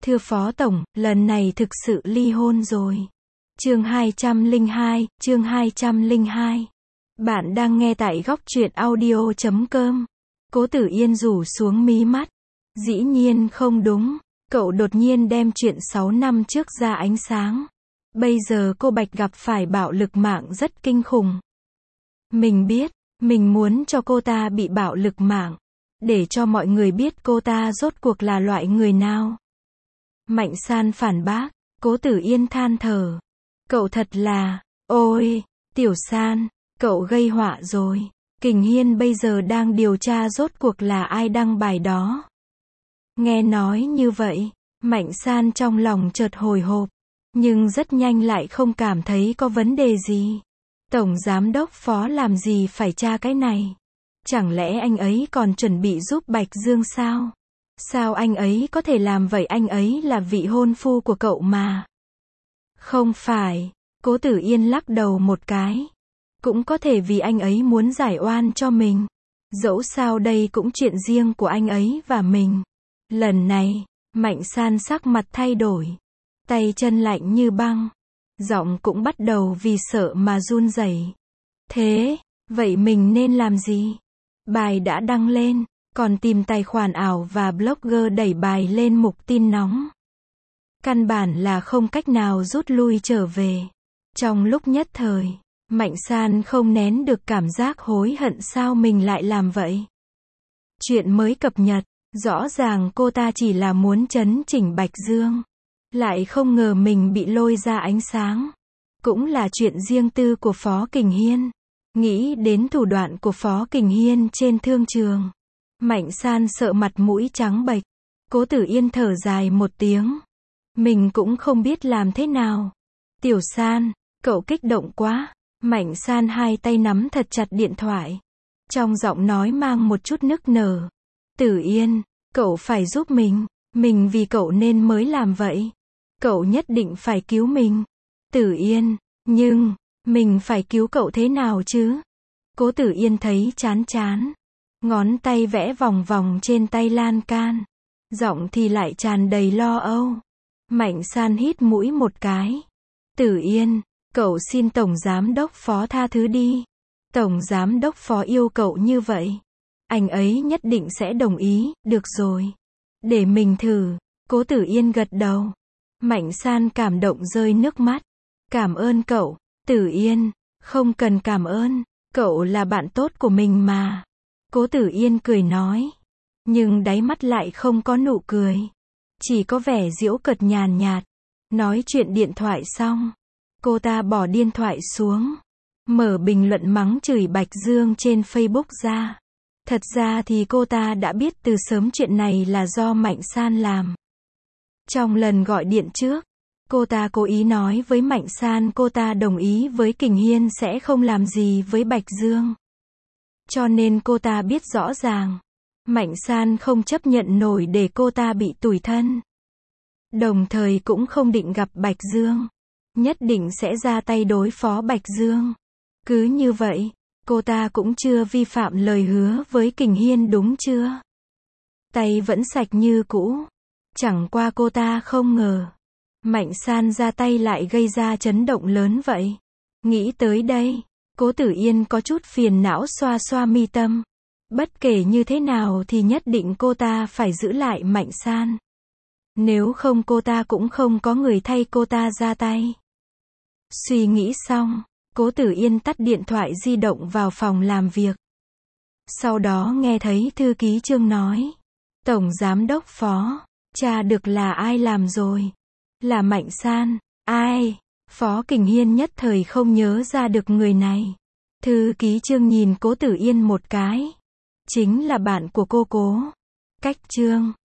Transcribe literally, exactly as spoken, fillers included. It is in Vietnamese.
Thưa Phó Tổng, lần này thực sự ly hôn rồi. Chương hai trăm lẻ hai, chương hai trăm lẻ hai. Bạn đang nghe tại góc truyện audio chấm com. Cố Tử Yên rủ xuống mí mắt. Dĩ nhiên không đúng. Cậu đột nhiên đem chuyện sáu năm trước ra ánh sáng. Bây giờ cô Bạch gặp phải bạo lực mạng rất kinh khủng. Mình biết, mình muốn cho cô ta bị bạo lực mạng. Để cho mọi người biết cô ta rốt cuộc là loại người nào. Mạnh San phản bác. Cố Tử Yên than thở. Cậu thật là, ôi, Tiểu San, cậu gây họa rồi. Kình Hiên bây giờ đang điều tra rốt cuộc là ai đăng bài đó. Nghe nói như vậy, Mạnh San trong lòng chợt hồi hộp, nhưng rất nhanh lại không cảm thấy có vấn đề gì. Tổng Giám đốc Phó làm gì phải tra cái này? Chẳng lẽ anh ấy còn chuẩn bị giúp Bạch Dương sao? Sao anh ấy có thể làm vậy? Anh ấy là vị hôn phu của cậu mà. Không phải, Cố Tử Yên lắc đầu một cái. Cũng có thể vì anh ấy muốn giải oan cho mình. Dẫu sao đây cũng chuyện riêng của anh ấy và mình. Lần này, Mạnh San sắc mặt thay đổi. Tay chân lạnh như băng. Giọng cũng bắt đầu vì sợ mà run rẩy. Thế, vậy mình nên làm gì? Bài đã đăng lên, còn tìm tài khoản ảo và blogger đẩy bài lên mục tin nóng. Căn bản là không cách nào rút lui trở về. Trong lúc nhất thời, Mạnh San không nén được cảm giác hối hận sao mình lại làm vậy. Chuyện mới cập nhật, rõ ràng cô ta chỉ là muốn chấn chỉnh Bạch Dương. Lại không ngờ mình bị lôi ra ánh sáng. Cũng là chuyện riêng tư của Phó Kình Hiên. Nghĩ đến thủ đoạn của Phó Kình Hiên trên thương trường. Mạnh San sợ mặt mũi trắng bệch. Cố Tử Yên thở dài một tiếng. Mình cũng không biết làm thế nào. Tiểu San, cậu kích động quá. Mạnh San hai tay nắm thật chặt điện thoại. Trong giọng nói mang một chút nức nở. Tử Yên, cậu phải giúp mình. Mình vì cậu nên mới làm vậy. Cậu nhất định phải cứu mình. Tử Yên, nhưng, mình phải cứu cậu thế nào chứ? Cố Tử Yên thấy chán chán. Ngón tay vẽ vòng vòng trên tay lan can. Giọng thì lại tràn đầy lo âu. Mạnh San hít mũi một cái. Tử Yên, cậu xin Tổng Giám đốc Phó tha thứ đi. Tổng Giám đốc Phó yêu cậu như vậy. Anh ấy nhất định sẽ đồng ý, được rồi. Để mình thử. Cố Tử Yên gật đầu. Mạnh San cảm động rơi nước mắt. Cảm ơn cậu, Tử Yên. Không cần cảm ơn, cậu là bạn tốt của mình mà. Cố Tử Yên cười nói. Nhưng đáy mắt lại không có nụ cười. Chỉ có vẻ giễu cợt nhàn nhạt. Nói chuyện điện thoại xong. Cô ta bỏ điện thoại xuống. Mở bình luận mắng chửi Bạch Dương trên Facebook ra. Thật ra thì cô ta đã biết từ sớm chuyện này là do Mạnh San làm. Trong lần gọi điện trước, cô ta cố ý nói với Mạnh San cô ta đồng ý với Kình Hiên sẽ không làm gì với Bạch Dương. Cho nên cô ta biết rõ ràng, Mạnh San không chấp nhận nổi để cô ta bị tủi thân. Đồng thời cũng không định gặp Bạch Dương. Nhất định sẽ ra tay đối phó Bạch Dương. Cứ như vậy, cô ta cũng chưa vi phạm lời hứa với Kình Hiên đúng chưa? Tay vẫn sạch như cũ. Chẳng qua cô ta không ngờ. Mạnh San ra tay lại gây ra chấn động lớn vậy. Nghĩ tới đây, Cố Tử Yên có chút phiền não xoa xoa mi tâm. Bất kể như thế nào thì nhất định cô ta phải giữ lại Mạnh San. Nếu không cô ta cũng không có người thay cô ta ra tay. Suy nghĩ xong, Cố Tử Yên tắt điện thoại di động vào phòng làm việc. Sau đó nghe thấy thư ký Trương nói. Tổng Giám đốc Phó, tra được là ai làm rồi? Là Mạnh San. Ai? Phó Kình Hiên nhất thời không nhớ ra được người này. Thư ký Trương nhìn Cố Tử Yên một cái. Chính là bạn của cô Cố. Cách Trương.